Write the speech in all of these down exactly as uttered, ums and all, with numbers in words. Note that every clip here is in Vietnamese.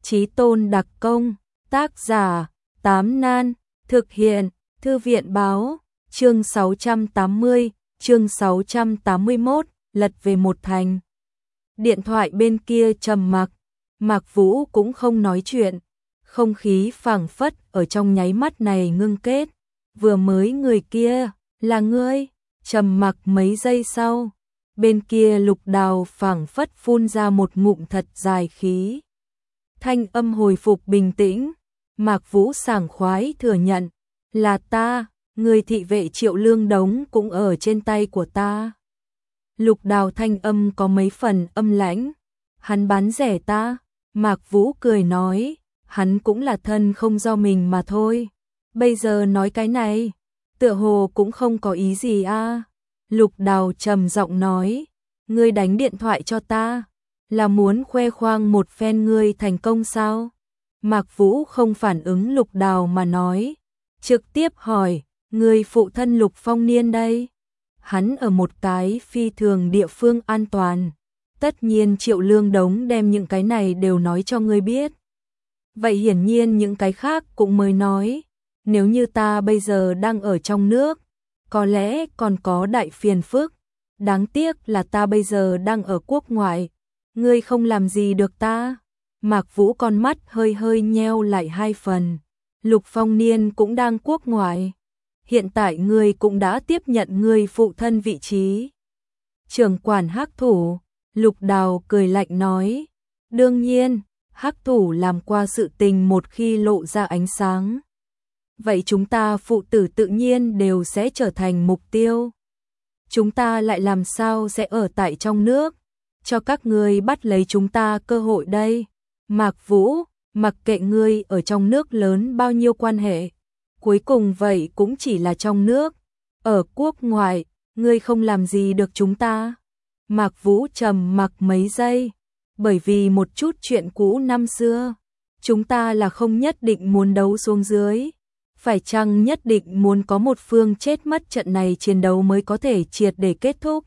Chí tôn đặc công, tác giả, Tám Nan, thực hiện, Thư viện báo, chương sáu trăm tám mươi, chương sáu trăm tám mươi mốt, lật về một thành. Điện thoại bên kia trầm mặc, Mạc Vũ cũng không nói chuyện, không khí phảng phất ở trong nháy mắt này ngưng kết. Vừa mới người kia, là ngươi? Trầm mặc mấy giây sau, bên kia Lục Đào phảng phất phun ra một ngụm thật dài khí. Thanh âm hồi phục bình tĩnh, Mạc Vũ sảng khoái thừa nhận, là ta, người thị vệ Triệu Lương Đống cũng ở trên tay của ta. Lục Đào thanh âm có mấy phần âm lãnh, hắn bán rẻ ta. Mạc Vũ cười nói, hắn cũng là thân không do mình mà thôi. Bây giờ nói cái này, tựa hồ cũng không có ý gì a. À. Lục Đào trầm giọng nói, ngươi đánh điện thoại cho ta, là muốn khoe khoang một phen ngươi thành công sao? Mạc Vũ không phản ứng Lục Đào mà nói, trực tiếp hỏi, ngươi phụ thân Lục Phong Niên đây? Hắn ở một cái phi thường địa phương an toàn. Tất nhiên Triệu Lương Đống đem những cái này đều nói cho ngươi biết. Vậy hiển nhiên những cái khác cũng mới nói. Nếu như ta bây giờ đang ở trong nước, có lẽ còn có đại phiền phức. Đáng tiếc là ta bây giờ đang ở quốc ngoại. Ngươi không làm gì được ta. Mạc Vũ con mắt hơi hơi nheo lại hai phần. Lục Phong Niên cũng đang quốc ngoại. Hiện tại ngươi cũng đã tiếp nhận ngươi phụ thân vị trí trưởng quản Hắc Thủ. Lục Đào cười lạnh nói, đương nhiên, Hắc Thủ làm qua sự tình một khi lộ ra ánh sáng. Vậy chúng ta phụ tử tự nhiên đều sẽ trở thành mục tiêu. Chúng ta lại làm sao sẽ ở tại trong nước, cho các ngươi bắt lấy chúng ta cơ hội đây. Mạc Vũ, mặc kệ ngươi ở trong nước lớn bao nhiêu quan hệ, cuối cùng vậy cũng chỉ là trong nước. Ở quốc ngoại, ngươi không làm gì được chúng ta. Mạc Vũ trầm mặc mấy giây, bởi vì một chút chuyện cũ năm xưa, chúng ta là không nhất định muốn đấu xuống dưới, phải chăng nhất định muốn có một phương chết mất trận này chiến đấu mới có thể triệt để kết thúc.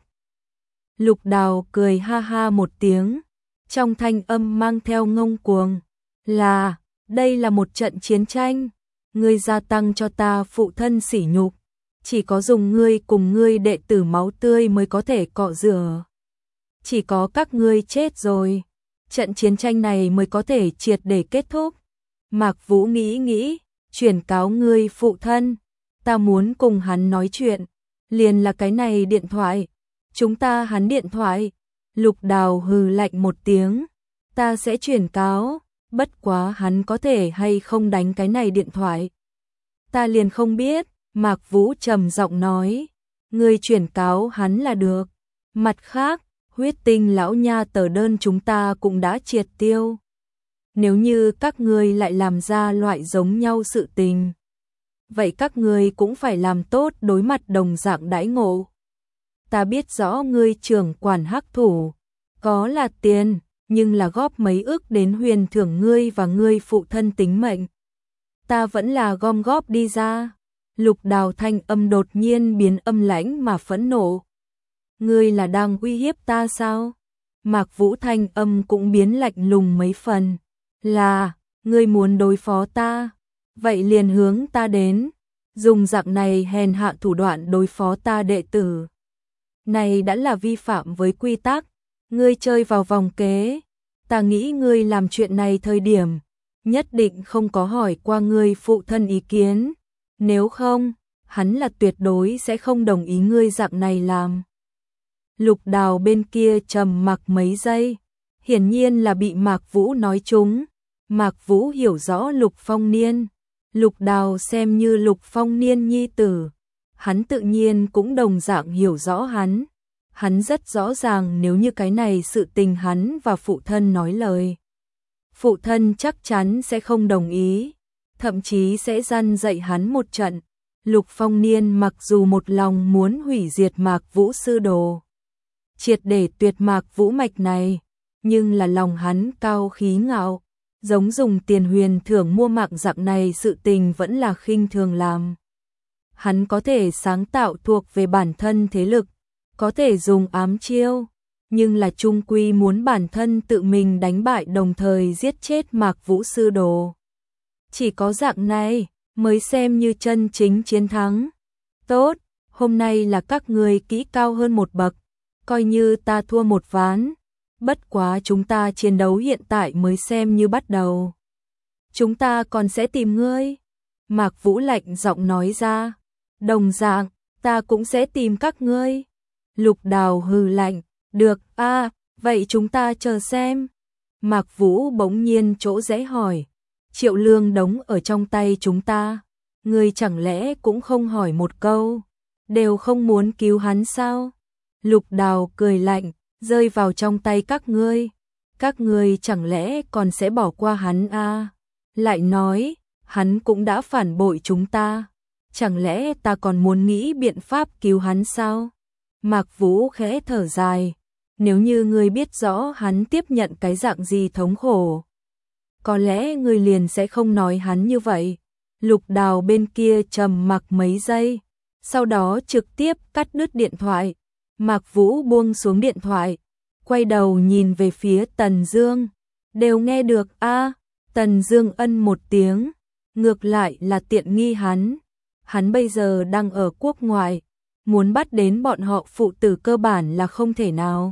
Lục Đào cười ha ha một tiếng, trong thanh âm mang theo ngông cuồng, là, đây là một trận chiến tranh, ngươi gia tăng cho ta phụ thân sỉ nhục, chỉ có dùng ngươi cùng ngươi đệ tử máu tươi mới có thể cọ rửa. Chỉ có các ngươi chết rồi, trận chiến tranh này mới có thể triệt để kết thúc. Mạc Vũ nghĩ nghĩ, chuyển cáo ngươi phụ thân, ta muốn cùng hắn nói chuyện, liền là cái này điện thoại, chúng ta hắn điện thoại. Lục Đào hừ lạnh một tiếng, ta sẽ chuyển cáo, bất quá hắn có thể hay không đánh cái này điện thoại. Ta liền không biết, Mạc Vũ trầm giọng nói, ngươi chuyển cáo hắn là được. Mặt khác, huyết tinh lão nha tờ đơn chúng ta cũng đã triệt tiêu. Nếu như các ngươi lại làm ra loại giống nhau sự tình, vậy các ngươi cũng phải làm tốt đối mặt đồng dạng đãi ngộ. Ta biết rõ ngươi trưởng quản Hắc Thủ, có là tiền, nhưng là góp mấy ức đến huyền thưởng ngươi và ngươi phụ thân tính mệnh. Ta vẫn là gom góp đi ra. Lục Đào thanh âm đột nhiên biến âm lãnh mà phẫn nộ. Ngươi là đang uy hiếp ta sao? Mạc Vũ thanh âm cũng biến lạnh lùng mấy phần. Là, ngươi muốn đối phó ta, vậy liền hướng ta đến, dùng dạng này hèn hạ thủ đoạn đối phó ta đệ tử. Này đã là vi phạm với quy tắc, ngươi chơi vào vòng kế, ta nghĩ ngươi làm chuyện này thời điểm, nhất định không có hỏi qua ngươi phụ thân ý kiến, nếu không, hắn là tuyệt đối sẽ không đồng ý ngươi dạng này làm. Lục Đào bên kia trầm mặc mấy giây, hiển nhiên là bị Mạc Vũ nói trúng. Mạc Vũ hiểu rõ Lục Phong Niên, Lục Đào xem như Lục Phong Niên nhi tử, hắn tự nhiên cũng đồng dạng hiểu rõ hắn. Hắn rất rõ ràng nếu như cái này sự tình hắn và phụ thân nói lời, phụ thân chắc chắn sẽ không đồng ý, thậm chí sẽ răn dạy hắn một trận. Lục Phong Niên mặc dù một lòng muốn hủy diệt Mạc Vũ sư đồ, triệt để tuyệt Mạc Vũ mạch này, nhưng là lòng hắn cao khí ngạo, giống dùng tiền huyền thưởng mua mạng dạng này sự tình vẫn là khinh thường làm. Hắn có thể sáng tạo thuộc về bản thân thế lực, có thể dùng ám chiêu, nhưng là chung quy muốn bản thân tự mình đánh bại đồng thời giết chết Mạc Vũ sư đồ. Chỉ có dạng này mới xem như chân chính chiến thắng. Tốt, hôm nay là các người kỹ cao hơn một bậc, coi như ta thua một ván. Bất quá chúng ta chiến đấu hiện tại mới xem như bắt đầu. Chúng ta còn sẽ tìm ngươi. Mạc Vũ lạnh giọng nói ra. Đồng dạng, ta cũng sẽ tìm các ngươi. Lục Đào hừ lạnh. Được, a, à, vậy chúng ta chờ xem. Mạc Vũ bỗng nhiên chỗ rẽ hỏi. Triệu Lương Đống ở trong tay chúng ta. Ngươi chẳng lẽ cũng không hỏi một câu. Đều không muốn cứu hắn sao? Lục Đào cười lạnh. Rơi vào trong tay các ngươi. Các ngươi chẳng lẽ còn sẽ bỏ qua hắn à? Lại nói, hắn cũng đã phản bội chúng ta. Chẳng lẽ ta còn muốn nghĩ biện pháp cứu hắn sao? Mạc Vũ khẽ thở dài. Nếu như ngươi biết rõ hắn tiếp nhận cái dạng gì thống khổ, có lẽ ngươi liền sẽ không nói hắn như vậy. Lục Đào bên kia trầm mặc mấy giây, sau đó trực tiếp cắt đứt điện thoại. Mạc Vũ buông xuống điện thoại, quay đầu nhìn về phía Tần Dương. Đều nghe được a? À? Tần Dương ân một tiếng, ngược lại là tiện nghi hắn. Hắn bây giờ đang ở quốc ngoại, muốn bắt đến bọn họ phụ tử cơ bản là không thể nào.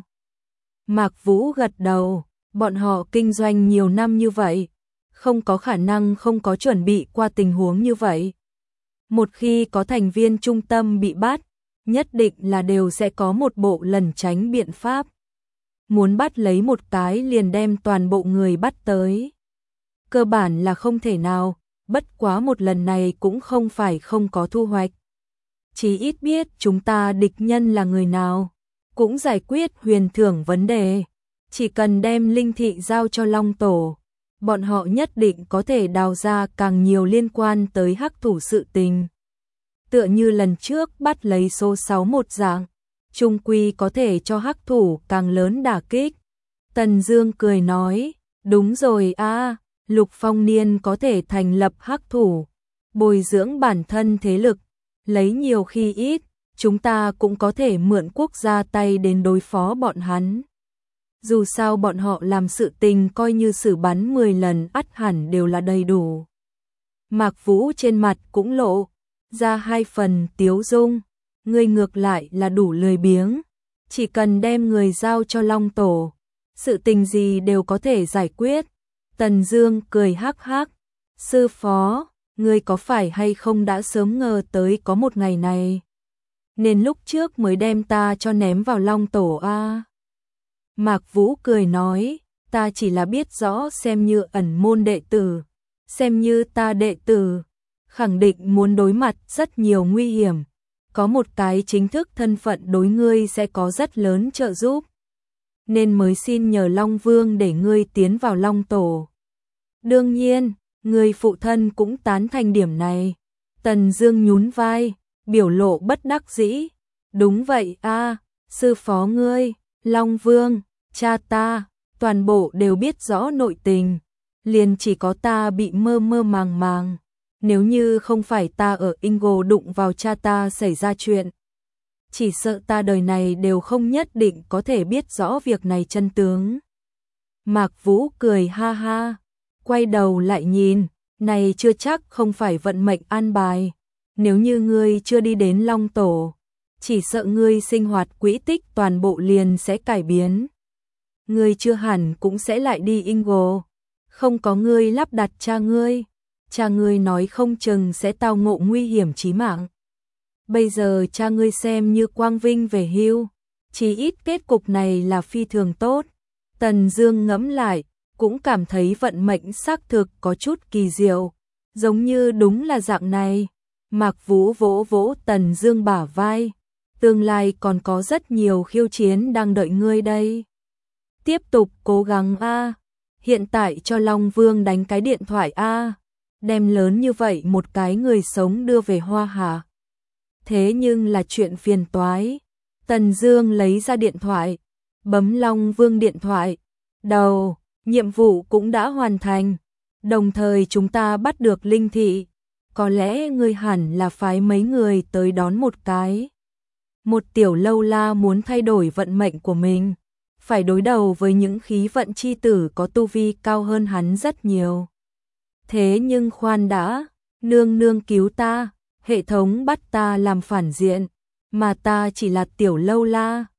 Mạc Vũ gật đầu, bọn họ kinh doanh nhiều năm như vậy, không có khả năng không có chuẩn bị qua tình huống như vậy. Một khi có thành viên trung tâm bị bắt, nhất định là đều sẽ có một bộ lẩn tránh biện pháp. Muốn bắt lấy một cái liền đem toàn bộ người bắt tới. Cơ bản là không thể nào, bất quá một lần này cũng không phải không có thu hoạch. Chỉ ít biết chúng ta địch nhân là người nào, cũng giải quyết huyền thưởng vấn đề. Chỉ cần đem linh thị giao cho Long Tổ, bọn họ nhất định có thể đào ra càng nhiều liên quan tới hắc thủ sự tình. Tựa như lần trước bắt lấy số sáu một dạng, chung quy có thể cho hắc thủ càng lớn đả kích. Tần Dương cười nói, đúng rồi a, Lục Phong Niên có thể thành lập hắc thủ, bồi dưỡng bản thân thế lực, lấy nhiều khi ít, chúng ta cũng có thể mượn quốc gia tay đến đối phó bọn hắn. Dù sao bọn họ làm sự tình coi như xử bắn mười lần ắt hẳn đều là đầy đủ. Mạc Vũ trên mặt cũng lộ ra hai phần tiếu dung, ngươi ngược lại là đủ lười biếng, chỉ cần đem người giao cho Long Tổ, sự tình gì đều có thể giải quyết. Tần Dương cười hắc hắc, sư phó, ngươi có phải hay không đã sớm ngờ tới có một ngày này, nên lúc trước mới đem ta cho ném vào Long Tổ a? À? Mạc Vũ cười nói, ta chỉ là biết rõ xem như ẩn môn đệ tử, xem như ta đệ tử, khẳng định muốn đối mặt rất nhiều nguy hiểm, có một cái chính thức thân phận đối ngươi sẽ có rất lớn trợ giúp, nên mới xin nhờ Long Vương để ngươi tiến vào Long Tổ. Đương nhiên, người phụ thân cũng tán thành điểm này. Tần Dương nhún vai, biểu lộ bất đắc dĩ. Đúng vậy a, à, sư phó ngươi, Long Vương, cha ta, toàn bộ đều biết rõ nội tình, liền chỉ có ta bị mơ mơ màng màng. Nếu như không phải ta ở Ingo đụng vào cha ta xảy ra chuyện, chỉ sợ ta đời này đều không nhất định có thể biết rõ việc này chân tướng. Mạc Vũ cười ha ha, quay đầu lại nhìn, này chưa chắc không phải vận mệnh an bài. Nếu như ngươi chưa đi đến Long Tổ, chỉ sợ ngươi sinh hoạt quỹ tích toàn bộ liền sẽ cải biến. Ngươi chưa hẳn cũng sẽ lại đi Ingo, không có ngươi lắp đặt cha ngươi, cha ngươi nói không chừng sẽ tao ngộ nguy hiểm chí mạng. Bây giờ cha ngươi xem như quang vinh về hưu, chỉ ít kết cục này là phi thường tốt. Tần Dương ngẫm lại, cũng cảm thấy vận mệnh xác thực có chút kỳ diệu, giống như đúng là dạng này. Mạc Vũ vỗ vỗ Tần Dương bả vai, tương lai còn có rất nhiều khiêu chiến đang đợi ngươi đây. Tiếp tục cố gắng a, hiện tại cho Long Vương đánh cái điện thoại a, đem lớn như vậy một cái người sống đưa về Hoa Hà. Thế nhưng là chuyện phiền toái. Tần Dương lấy ra điện thoại, bấm Long Vương điện thoại. Đầu, nhiệm vụ cũng đã hoàn thành, đồng thời chúng ta bắt được linh thị, có lẽ ngươi hẳn là phái mấy người tới đón một cái. Một tiểu lâu la muốn thay đổi vận mệnh của mình, phải đối đầu với những khí vận chi tử có tu vi cao hơn hắn rất nhiều. Thế nhưng khoan đã, nương nương cứu ta, hệ thống bắt ta làm phản diện, mà ta chỉ là tiểu lâu la,